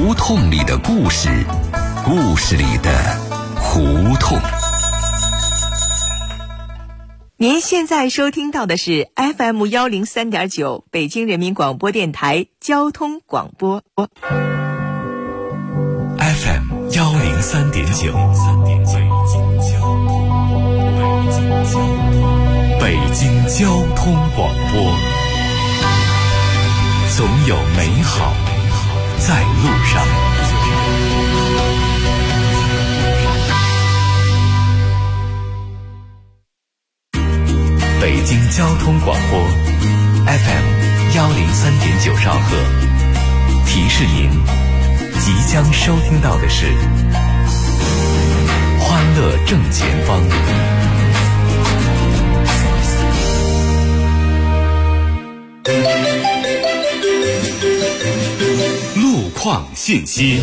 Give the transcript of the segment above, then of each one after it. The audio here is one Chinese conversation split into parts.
胡同里的故事，故事里的胡同。 您现在收听到的是 FM 103.9北京人民广播电台交通广播。 FM 103.9，北京交通广播，总有美好在路上。北京交通广播 FM 103.9兆赫，提示您即将收听到的是欢乐正前方。路况信息，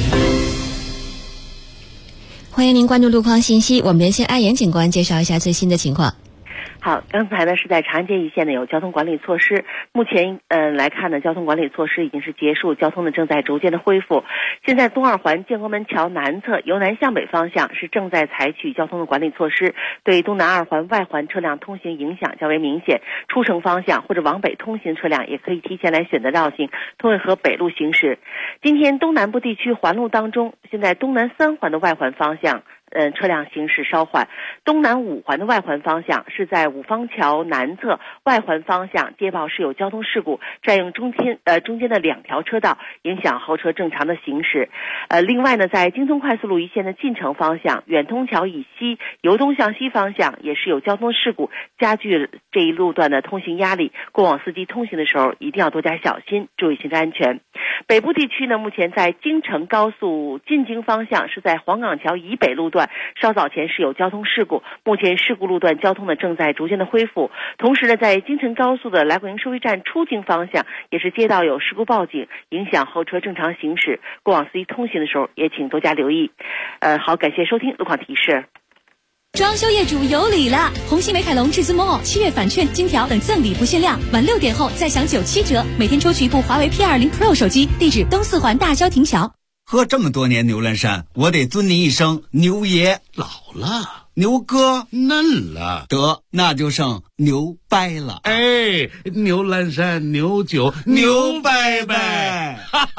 欢迎您关注路况信息。我们连线安岩警官介绍一下最新的情况。 好，刚才呢是在长安街一线呢有交通管理措施，目前来看呢，交通管理措施已经是结束，交通呢正在逐渐的恢复。现在东二环建国门桥南侧由南向北方向是正在采取交通的管理措施，对东南二环外环车辆通行影响较为明显，出城方向或者往北通行车辆也可以提前来选择绕行，通渭河北路行驶。今天东南部地区环路当中，现在东南三环的外环方向车辆行驶稍缓，东南五环的外环方向是在五方桥南侧外环方向接报是有交通事故，占用中间的2条车道，影响后车正常的行驶。另外呢，在京通快速路一线的进城方向，远通桥以西由东向西方向也是有交通事故，加剧这一路段的通行压力，过往司机通行的时候一定要多加小心，注意行车安全。北部地区呢，目前在京承高速进京方向是在黄岗桥以北路段稍早前是有交通事故，目前事故路段交通呢正在逐渐的恢复。同时呢，在京承高速的来广营收费站出京方向也是接到有事故报警，影响后车正常行驶，过往司机通行的时候也请多加留意。好，感谢收听路况提示。 装修业主有礼了！红星美凯龙至尊 Mall7月返券、金条等赠礼不限量，晚6点后再享97折，每天抽取一部华为 P20 Pro 手机。地址东四环大郊亭桥。 喝这么多年牛栏山，我得尊您一声牛爷。 老了， 牛哥嫩了， 得那就剩牛掰了。 哎，牛栏山牛酒牛掰掰。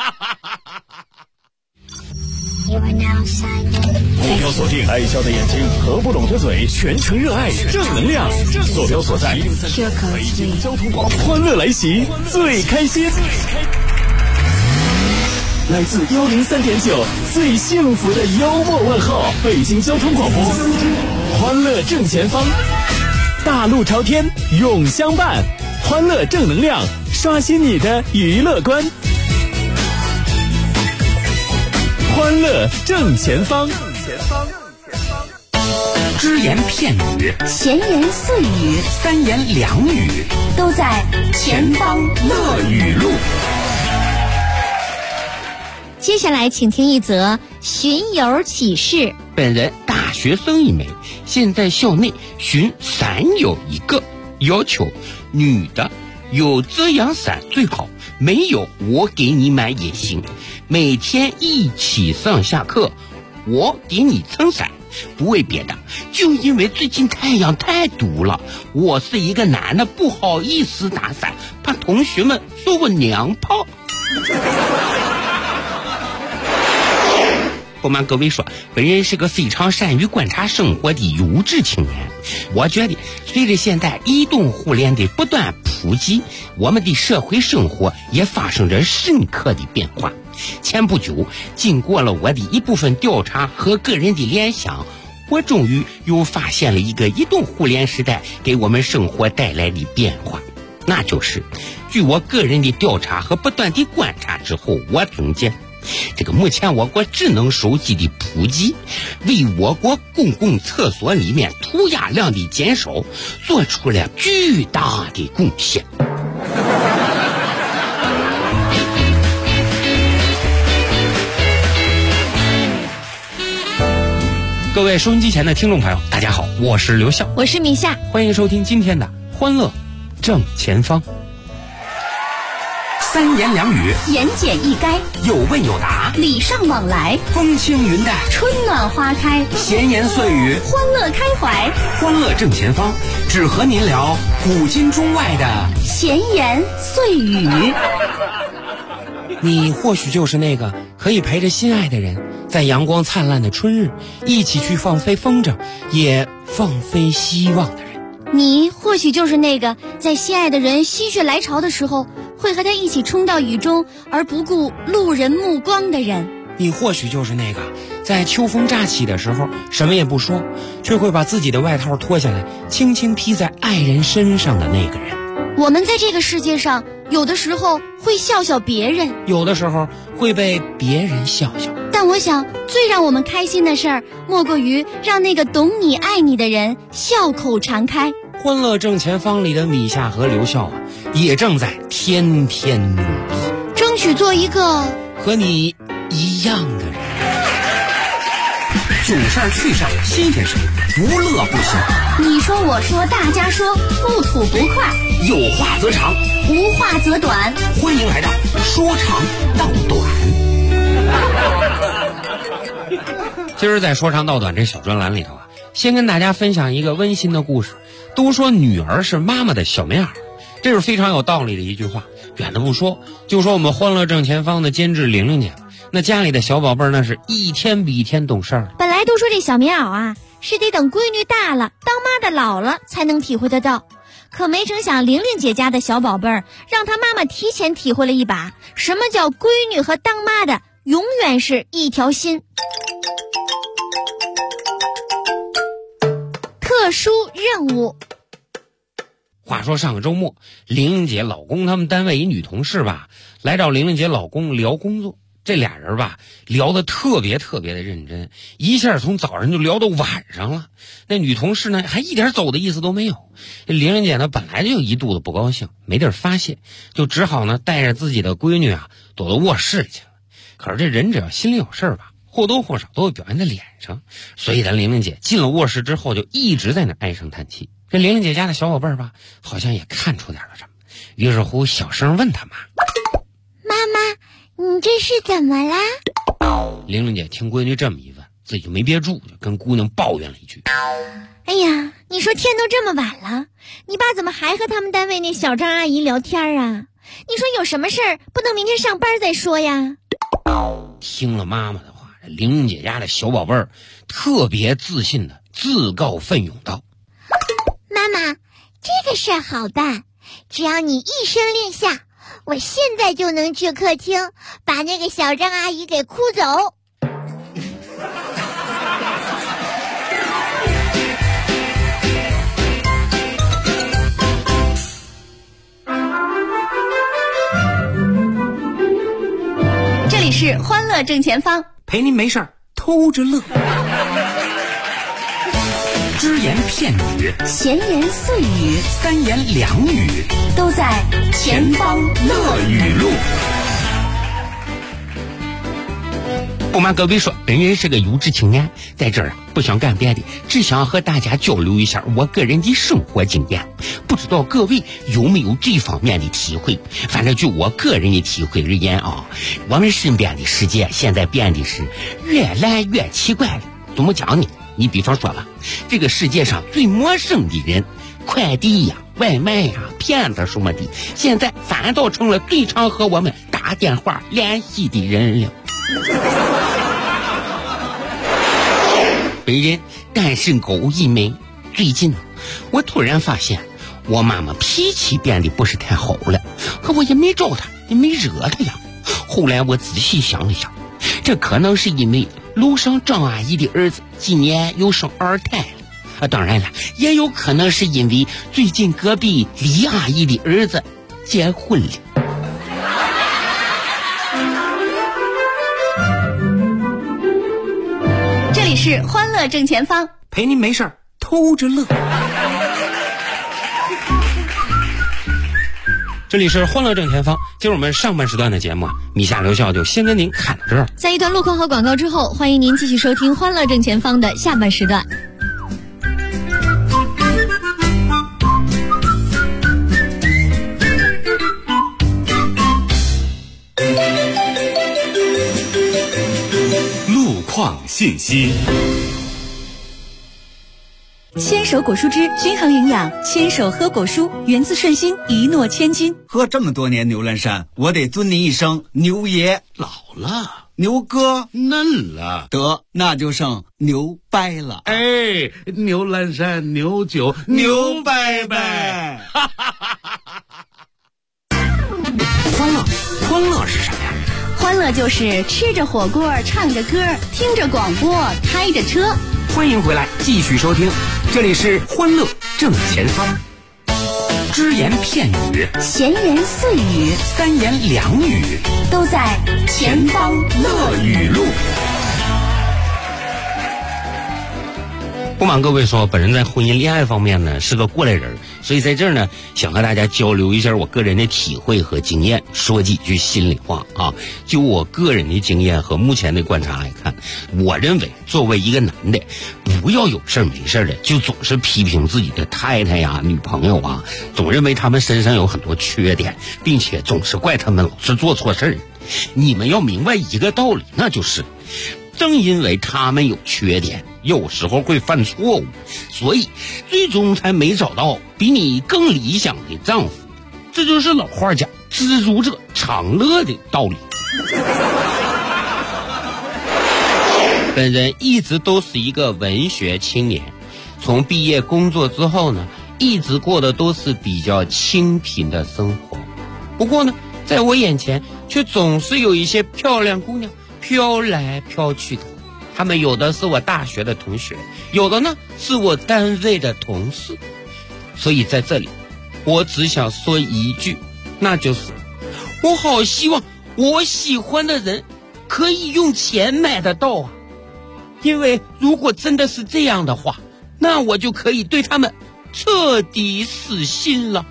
目标锁定爱笑的眼睛和不懂的嘴，全程热爱正能量。坐标所在北京交通广播，欢乐来袭，最开心。来自103.9最幸福的幽默问候，北京交通广播，欢乐正前方，大路朝天永相伴，欢乐正能量，刷新你的娱乐观。欢乐正前方， 只言片语， 闲言碎语， 三言两语， 都在前方乐语录。 接下来请听一则巡游启事。 本人大学生一枚，现在校内巡伞友一个，要求女的有遮阳伞最好，没有我给你买也行，每天一起上下课，我给你撑伞，不为别的，就因为最近太阳太毒了，我是一个男的，不好意思打伞，怕同学们说我娘炮。不瞒各位说，本人是个非常善于观察生活的优质青年。我觉得随着现在移动互联的不断普及，我们的社会生活也发生着深刻的变化。前不久，经过了我的一部分调查和个人的联想，我终于又发现了一个移动互联时代给我们生活带来的变化，那就是据我个人的调查和不断的观察之后，我总结这个目前我国智能手机的普及，为我国公共厕所里面涂鸦量的减少做出了巨大的贡献。各位收音机前的听众朋友，大家好，我是刘笑， 我是米夏， 欢迎收听今天的欢乐正前方。 三言两语， 言简意赅， 有问有答， 礼尚往来， 风轻云淡， 春暖花开， 闲言碎语， 欢乐开怀， 欢乐正前方，只和您聊古今中外的闲言碎语。 你或许就是那个可以陪着心爱的人，在阳光灿烂的春日，一起去放飞风筝，也放飞希望的人。 你或许就是那个在心爱的人心血来潮的时候，会和他一起冲到雨中，而不顾路人目光的人。 你或许就是那个在秋风乍起的时候，什么也不说，却会把自己的外套脱下来，轻轻披在爱人身上的那个人。 我们在这个世界上，有的时候会笑笑别人， 有的时候会被别人笑笑。 但我想最让我们开心的事儿，莫过于让那个懂你爱你的人笑口常开。 欢乐正前方里的米夏和刘笑也正在天天努力， 争取做一个和你一样的人。囧事儿趣事儿新鲜事儿，不乐不行。 你说我说大家说，不吐不快， 有话则长， 无话则短。 欢迎来到说长道短。今儿在说长道短这小专栏里头先跟大家分享一个温馨的故事。都说女儿是妈妈的小棉袄，这是非常有道理的一句话。远的不说，就说我们欢乐正前方的监制玲玲姐，那家里的小宝贝儿那是一天比一天懂事儿。 本来都说这小棉袄是得等闺女大了，当妈的老了才能体会得到，可没成想玲玲姐家的小宝贝儿让她妈妈提前体会了一把，什么叫闺女和当妈的永远是一条心。特殊任务。 话说上个周末，玲玲姐老公他们单位一女同事来找玲玲姐老公聊工作。这俩人聊得特别的认真，一下从早上就聊到晚上了。那女同事呢还一点走的意思都没有。这玲玲姐呢本来就一肚子不高兴，没地儿发泄，就只好呢带着自己的闺女躲到卧室里去了。可是这人只要心里有事儿或多或少都会表现在脸上，所以咱玲玲姐进了卧室之后就一直在那唉声叹气。这玲玲姐家的小宝贝儿好像也看出点了什么，于是乎小声问她妈：“ 妈妈，你这是怎么啦？” 玲玲姐听闺女这么一问，自己就没憋住，就跟姑娘抱怨了一句：“ 哎呀，你说天都这么晚了，你爸怎么还和他们单位那小张阿姨聊天啊？你说有什么事儿不能明天上班再说呀？” 听了妈妈的话，玲玲姐家的小宝贝儿特别自信的自告奋勇道：“ 妈妈，这个事儿好办，只要你一声令下，我现在就能去客厅把那个小张阿姨给哭走。” 这里是欢乐正前方， 陪您没事儿偷着乐。只言片语， 闲言碎语， 三言两语， 都在前方乐语录。 不瞒各位说，本人是个优质青年，在这儿不想干别的，只想和大家交流一下我个人的生活经验。不知道各位有没有这方面的体会？反正就我个人的体会而言我们身边的世界现在变得是越来越奇怪了。怎么讲呢？你比方说这个世界上最陌生的人，快递外卖骗子什么的，现在反倒成了最常和我们打电话联系的人了。本人单身狗一枚，最近我突然发现我妈妈脾气变得不是太好了，可我也没招她，也没惹她呀。后来我仔细想了想，这可能是因为楼上张阿姨的儿子今年又生二胎了，当然了，也有可能是因为最近隔壁李阿姨的儿子结婚了。 这里是欢乐正前方， 陪您没事儿偷着乐。这里是欢乐正前方，今儿我们上半时段的节目米夏留校就先跟您看到这儿。 在一段路况和广告之后，欢迎您继续收听欢乐正前方的下半时段。 况信息。 牵手果蔬汁均衡营养，牵手喝果蔬，源自顺心，一诺千金。 喝这么多年牛栏山，我得尊你一声牛爷。 老了， 牛哥嫩了， 得那就剩牛掰了。 哎，牛栏山牛酒牛掰掰。 欢乐是什么呀？ 欢乐就是吃着火锅，唱着歌，听着广播，开着车。 欢迎回来，继续收听，这里是欢乐正前方。只言片语， 闲言碎语， 三言两语， 都在前方乐语录。 不瞒各位说，本人在婚姻恋爱方面呢是个过来人，所以在这儿呢想和大家交流一下我个人的体会和经验，说几句心里话啊。就我个人的经验和目前的观察来看，我认为作为一个男的，不要有事没事的就总是批评自己的太太呀、女朋友啊，总认为他们身上有很多缺点，并且总是怪他们老是做错事儿。你们要明白一个道理，那就是正因为他们有缺点，有时候会犯错误，所以最终才没找到比你更理想的丈夫。这就是老话讲知足者常乐的道理。本人一直都是一个文学青年，从毕业工作之后呢，一直过的都是比较清贫的生活。不过呢，在我眼前却总是有一些漂亮姑娘飘来飘去的，他们有的是我大学的同学，有的呢是我单位的同事。所以在这里我只想说一句，那就是我好希望我喜欢的人可以用钱买得到啊，因为如果真的是这样的话，那我就可以对他们彻底死心了。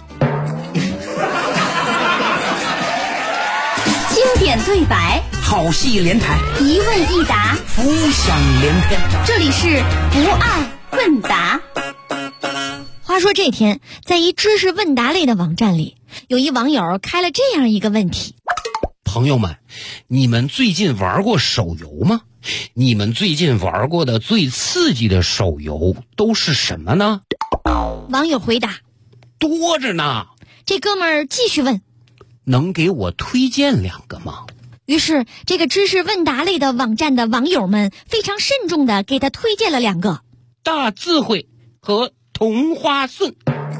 经典对白， 好戏连台， 一问一答， 浮想联翩。 这里是不爱问答。 话说这天，在一知识问答类的网站里，有一网友开了这样一个问题： 朋友们，你们最近玩过手游吗？你们最近玩过的最刺激的手游都是什么呢？ 网友回答： 多着呢。 这哥们儿继续问： 能给我推荐两个吗？ 于是这个知识问答类的网站的网友们非常慎重地给他推荐了两个： 大智慧和同花顺。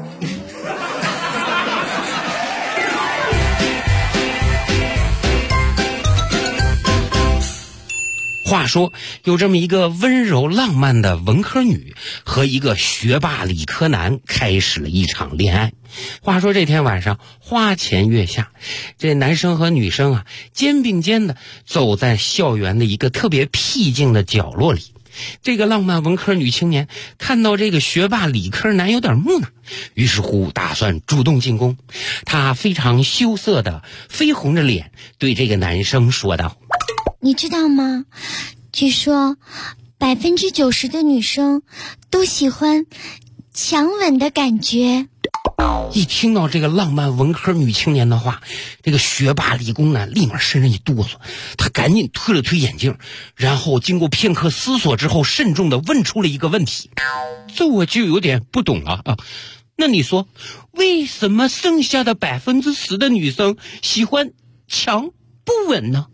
话说有这么一个温柔浪漫的文科女和一个学霸理科男开始了一场恋爱。话说这天晚上花前月下，这男生和女生啊肩并肩的走在校园的一个特别僻静的角落里。这个浪漫文科女青年看到这个学霸理科男有点木讷，于是乎打算主动进攻。她非常羞涩的绯红着脸对这个男生说道： 你知道吗？据说90%的女生都喜欢强吻的感觉。 一听到这个浪漫文科女青年的话，这个学霸理工男立马身上一哆嗦，他赶紧推了推眼镜，然后经过片刻思索之后，慎重地问出了一个问题。这我就有点不懂了啊。那你说，为什么剩下的10%的女生喜欢强不吻呢？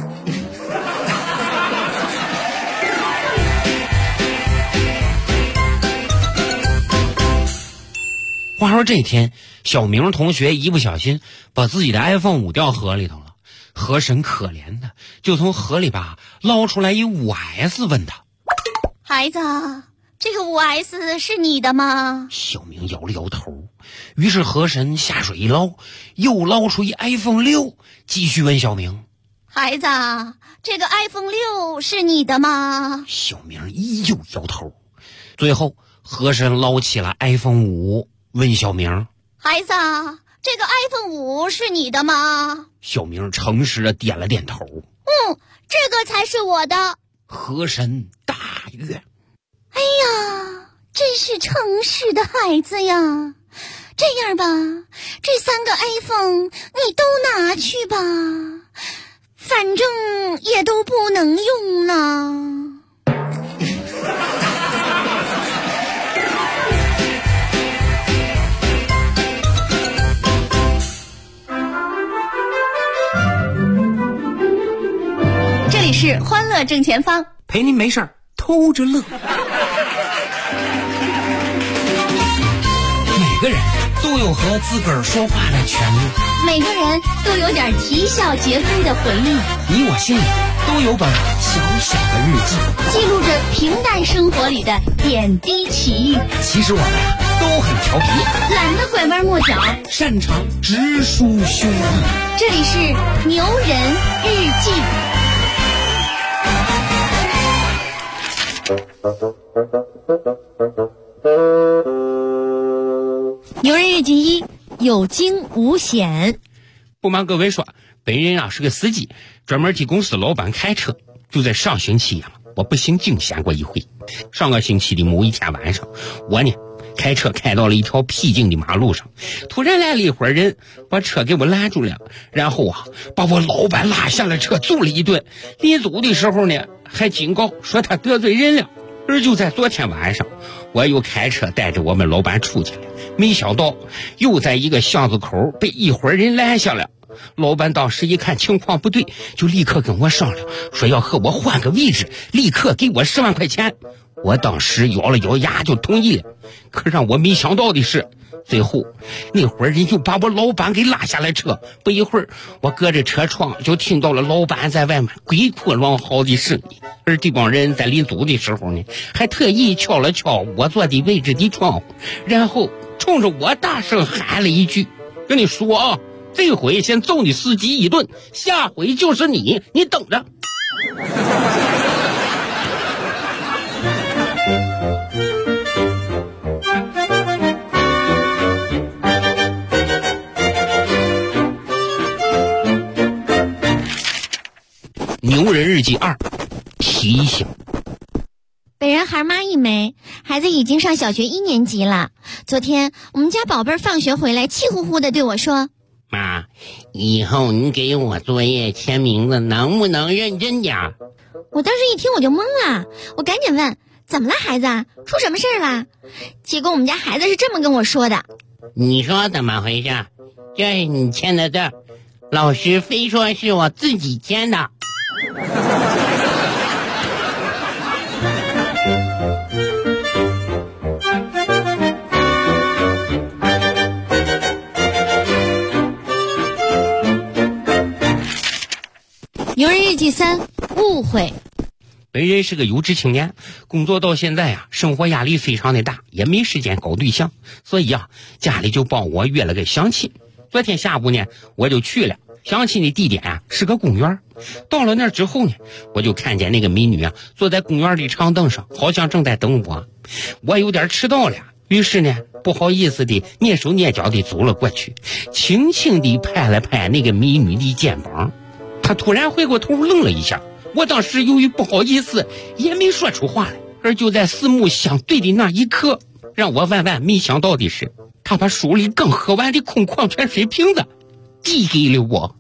话说这天，小明同学一不小心把自己的 iPhone 5掉河里头了。河神可怜的就从河里吧捞出来一 5S， 问他： 孩子，这个 5S 是你的吗？ 小明摇了摇头。于是河神下水一捞，又捞出一 iPhone 6，继续问小明： 孩子，这个 iPhone 6是你的吗？ 小明依旧摇头。最后河神捞起了 iPhone 5，问小明： 孩子，这个 iPhone 5是你的吗？ 小明诚实的点了点头。 这个才是我的。 河神大悦。 哎呀，真是诚实的孩子呀。这样吧，这3个 iPhone 你都拿去吧，反正也都不能用呢。 里是欢乐正前方， 陪您没事儿偷着乐。每个人都有和自个儿说话的权利， 每个人都有点啼笑皆非的回忆， 你我心里都有本小小的日记， 记录着平淡生活里的点滴奇遇。 其实我们呀都很调皮， 懒得拐弯抹角， 擅长直抒胸臆。 这里是牛人日记。牛人日记一，有惊无险。 不瞒各位说，本人啊是个司机，专门替公司老板开车。就在上星期呀，我不幸惊险过一回。上个星期的某一天晚上，我呢开车开到了一条僻静的马路上，突然来了一伙人，把车给我拦住了，然后啊把我老板拉下了车，揍了一顿。临走的时候呢，还警告说他得罪人了。而就在昨天晚上，我又开车带着我们老板出去了，没想到又在一个巷子口被一伙人拦下了。老板当时一看情况不对，就立刻跟我商量，说要和我换个位置，立刻给我10万块钱。我当时咬了咬牙就同意了。可让我没想到的是，最后那伙人就把我老板给拉下了车。不一会儿，我隔着车窗就听到了老板在外面鬼哭狼嚎的声音。而这帮人在临走的时候呢，还特意敲了敲我坐的位置的窗户，然后冲着我大声喊了一句：“跟你说啊，这回先揍你司机一顿，下回就是你等着。”牛人日记2，提醒。 本人孩妈一枚，孩子已经上小学1年级了。昨天我们家宝贝儿放学回来，气呼呼地对我说：“ 妈，以后你给我作业签名字能不能认真点？” 我当时一听我就懵了，我赶紧问：“怎么了孩子？出什么事儿了？”结果我们家孩子是这么跟我说的：“ 你说怎么回事？这是你签的字，老师非说是我自己签的。” 牛人日记3，误会。 本人是个有志青年，工作到现在啊，生活压力非常的大，也没时间搞对象，所以啊，家里就帮我约了个相亲。昨天下午呢，我就去了。相亲的地点啊是个公园。到了那儿之后呢，我就看见那个美女啊坐在公园的长凳上，好像正在等我。我有点迟到了，于是呢不好意思的蹑手蹑脚的走了过去，轻轻的拍了拍那个美女的肩膀。她突然回过头愣了一下，我当时由于不好意思也没说出话来。而就在四目相对的那一刻，让我万万没想到的是，她把手里刚喝完的空矿泉水瓶子递给了我。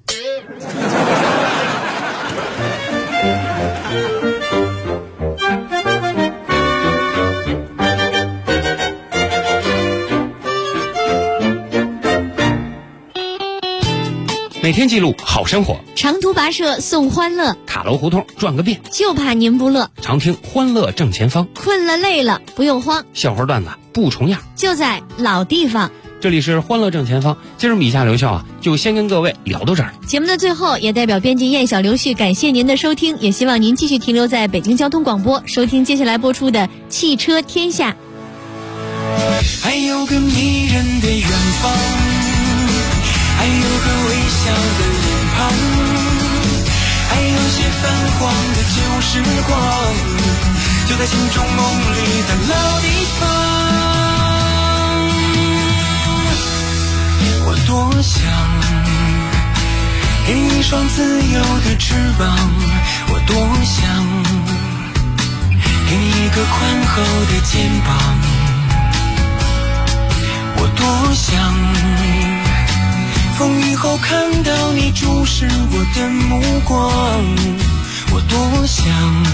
每天记录好生活， 长途跋涉送欢乐， 塔楼胡同转个遍， 就怕您不乐。 常听欢乐正前方， 困了累了不用慌， 笑话段子不重样， 就在老地方。 这里是欢乐正前方，今儿米夏刘笑啊，就先跟各位聊到这儿。 节目的最后，也代表编辑燕小刘旭感谢您的收听，也希望您继续停留在北京交通广播，收听接下来播出的汽车天下。 还有个迷人的远方，还有个微笑的脸庞，还有些泛黄的旧时光，就在心中梦里的老地方。我多想给你一双自由的翅膀，我多想给你一个宽厚的肩膀，我多想风雨后看到你注视我的目光，我多想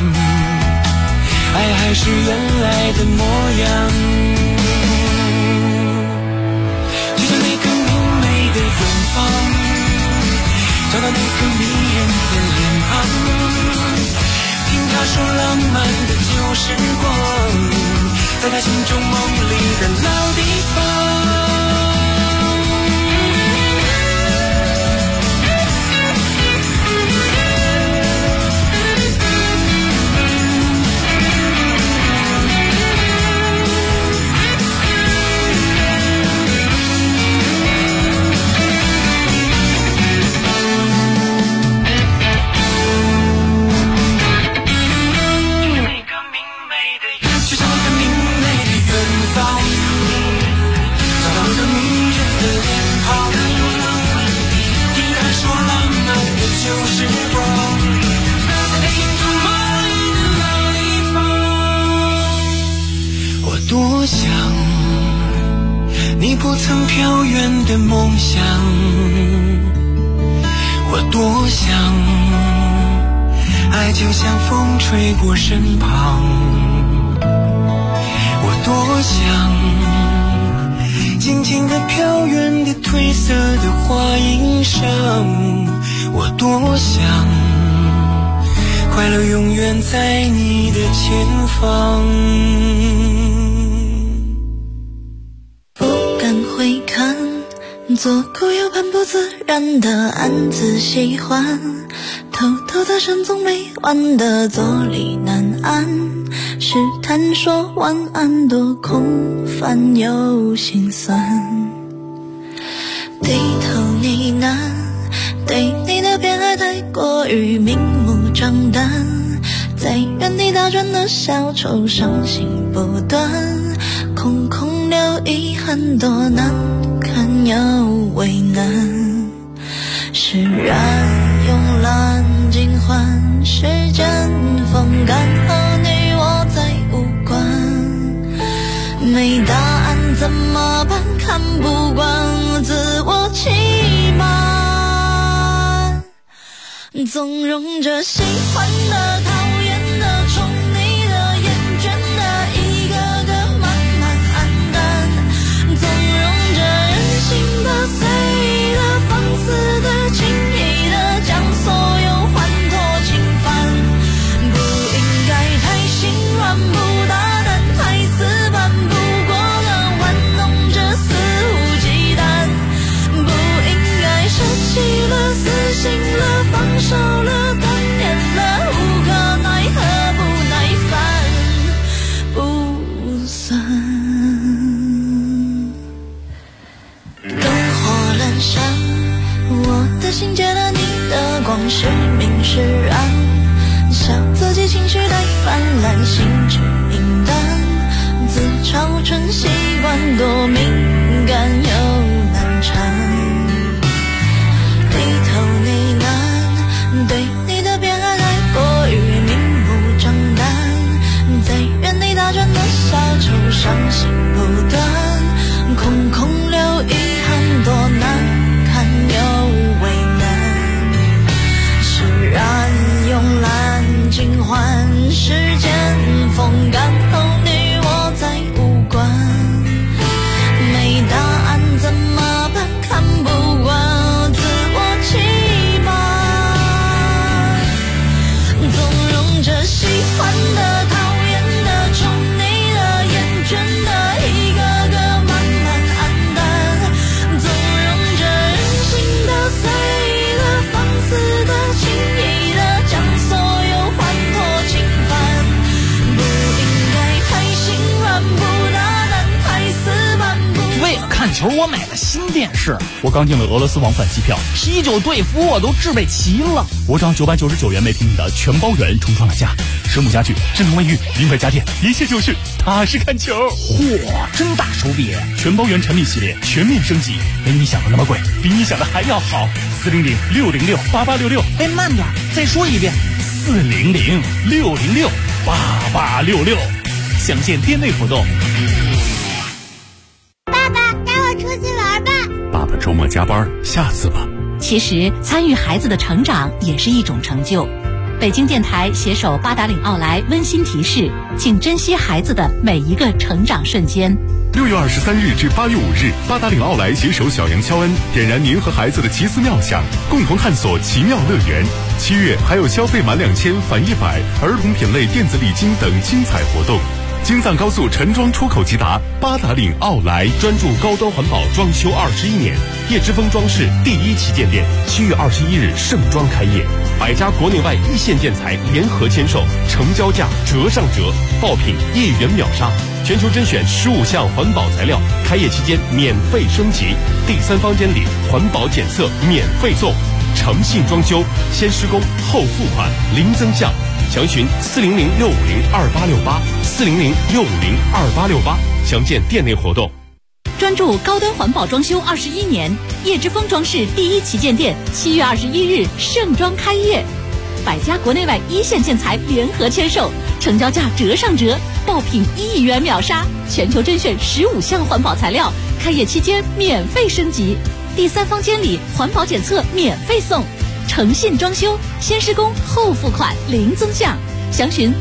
爱还是原来的模样。就像那个明媚的远方，找到那个迷人的脸庞， 漫的旧时光，在他心中梦里的老地方。多想你不曾飘远的梦想，我多想爱就像风吹过身旁，我多想静静地飘远的褪色的花衣裳，我多想快乐永远在你的前方。 会看左顾右盼不自然的暗自喜欢，偷偷在深总没完的坐立难安，试探说晚安多空泛又心酸，低头呢喃对你的偏爱太过于明目张胆，在原地打转的小丑伤心不断，空空留遗憾多难堪又为难，释然慵懒尽欢，时间风干后你我再无关，没答案怎么办，看不惯自我欺瞒，纵容着喜欢的讨厌的宠你的厌倦的一个个慢慢黯淡，纵容着任性的随意的放肆的轻易的将所有欢脱侵犯，不应该太心软不大胆太死板，不过了玩弄着肆无忌惮，不应该舍弃了死心了放手了断念了无可奈何不耐烦不算，灯火阑珊，我的心借了你的光，是明是暗，笑自己情绪太泛滥，心智明淡，自嘲成习惯，多敏感又难缠，低头呢喃对你的偏爱太过于明目张胆，在原地打转的小丑伤心不断，空空留遗憾多难堪又为难，释然慵懒尽欢，时间风干后你我再无关，没答案怎么办，看不惯自我欺瞒，纵容着喜欢的讨厌的宠你的厌倦的一个个慢慢黯淡，纵容着任性的随意的放肆的轻易的将所有欢脱侵犯，不应该太心软不大胆太死板，不为了看球我买了新电视，我刚订了俄罗斯往返机票，啤酒队服我都置备齐了，我涨999元每平米的全包圆重创了价，生母家具、智能卫浴、名牌家电，一切就是踏实看球。嚯，真大手笔！全包圆产品系列全面升级，没你想的那么贵，比你想的还要好。400-606-8866，哎，慢点，再说一遍，400-606-8866，详见店内活动。 爸爸，带我出去玩吧。 爸爸周末加班，下次吧。 其实参与孩子的成长也是一种成就。 北京电台携手八达岭奥莱温馨提示，请珍惜孩子的每一个成长瞬间。 6月23日至8月5日，八达岭奥莱携手小杨肖恩，点燃您和孩子的奇思妙想，共同探索奇妙乐园。7月还有消费满2000返100，儿童品类电子礼金等精彩活动。京藏高速陈庄出口即达，八达岭奥莱专注高端环保装修21年，叶之峰装饰第1旗舰店7月21日盛装开业，100家国内外一线建材联合签售，成交价折上折，爆品1元秒杀，全球甄选15项环保材料，开业期间免费升级，第3房间里环保检测免费送，诚信装修，先施工后付款，零增项。详询400-650-2868，400-650-2868，详见店内活动。 专注高端环保装修21年，叶之峰装饰第1旗舰店7月21日盛装开业，100家国内外一线建材联合签售，成交价折上折，爆品1亿元秒杀，全球甄选15项环保材料，开业期间免费升级，第3房间里环保检测免费送，诚信装修，先施工后付款，零增项。详询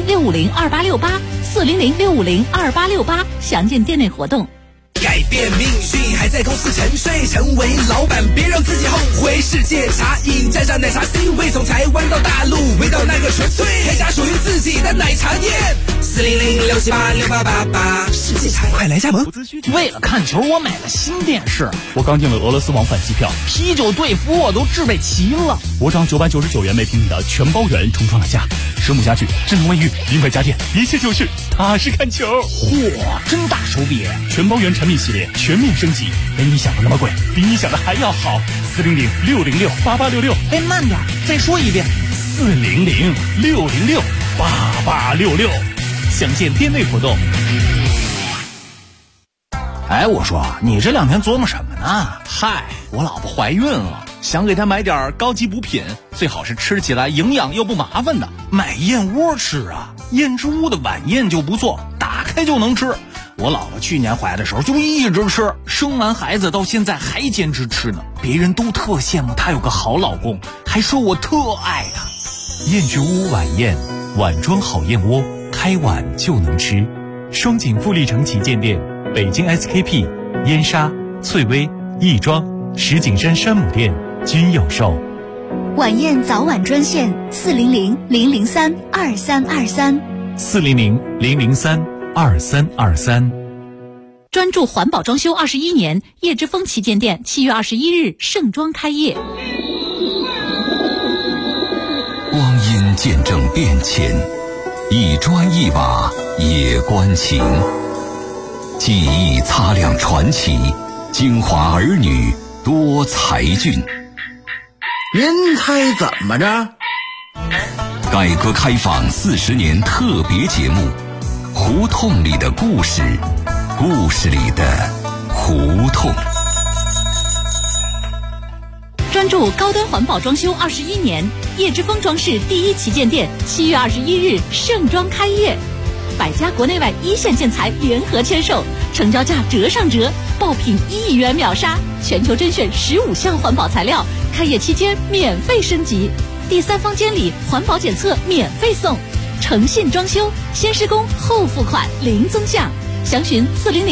400-650-2868，400-650-2868，详见店内活动。 改变命运还在公司沉睡，成为老板别让自己后悔。世界茶饮沾上奶茶 C 味，从台湾到大陆，味道那个纯粹，开家属于自己的奶茶店。400-678-6888，世界茶快来加盟。 为了看球，我买了新电视。我刚订了俄罗斯往返机票，啤酒、队服我都置备齐了。我涨999元每平米的全包圆重创了家，实木家具、智能卫浴、名牌家电，一切就是踏实看球。嚯，真大手笔！全包圆产品系列全面升级，没你想的那么贵，比你想的还要好。400-606-8866，哎，慢点，再说一遍，400-606-8866，详见店内活动。 哎，我说你这2天琢磨什么呢？嗨，我老婆怀孕了，想给她买点高级补品，最好是吃起来营养又不麻烦的。买燕窝吃啊，燕之屋的晚宴就不错，打开就能吃。我姥姥去年怀的时候就一直吃，生完孩子到现在还坚持吃呢。别人都特羡慕她有个好老公，还说我特爱她。 燕之屋晚宴，碗装好燕窝，开碗就能吃。双井富力城旗舰店，北京 SKP、燕莎、翠微、亦庄、石景山山姆店均有售。 晚宴早晚专线400-003-2323。 400-003-2323。 专注环保装修21年，叶之峰旗舰店7月21日盛装开业。 光阴见证变迁，一砖一瓦也关情。记忆擦亮传奇，京华儿女多才俊。 您猜怎么着？ 改革开放40年特别节目，胡同里的故事，故事里的胡同。 专注高端环保装修21年，叶之峰装饰第1旗舰店7月21日盛装开业，100家国内外一线建材联合签售，成交价折上折，爆品1亿元秒杀，全球甄选15项环保材料，开业期间免费升级，第3房间里环保检测免费送，诚信装修，先施工后付款，零增项。详询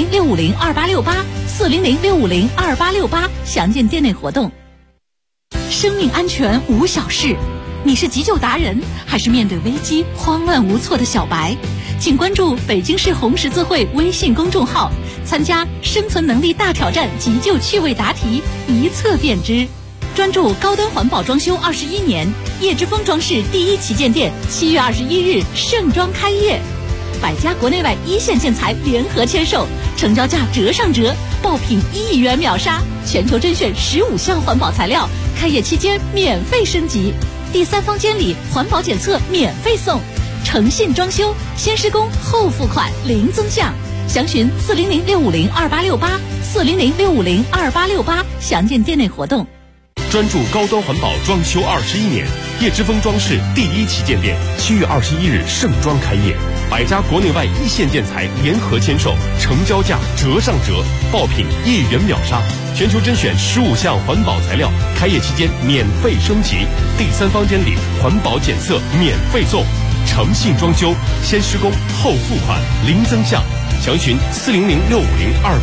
400-650-2868，400-650-2868，详见店内活动。生命安全无小事，你是急救达人，还是面对危机慌乱无措的小白？请关注北京市红十字会微信公众号，参加生存能力大挑战急救趣味答题，一测便知。专注高端环保装修21年，叶之峰装饰第1旗舰店7月21日盛装开业，100家国内外一线建材联合签售，成交价折上折，爆品1亿元秒杀，全球甄选15项环保材料，开业期间免费升级，第3房间里环保检测免费送，诚信装修，先施工后付款，零增项。详询400-650-2868，400-650-2868，详见店内活动。 专注高端环保装修21年， 叶之峰装饰第1旗舰店7月21日盛装开业，100家国内外一线建材联合签售，成交价折上折，爆品1元秒杀，全球甄选15项环保材料，开业期间免费升级，第3房间里环保检测免费送，诚信装修，先施工后付款，零增项，详询400-650-2888。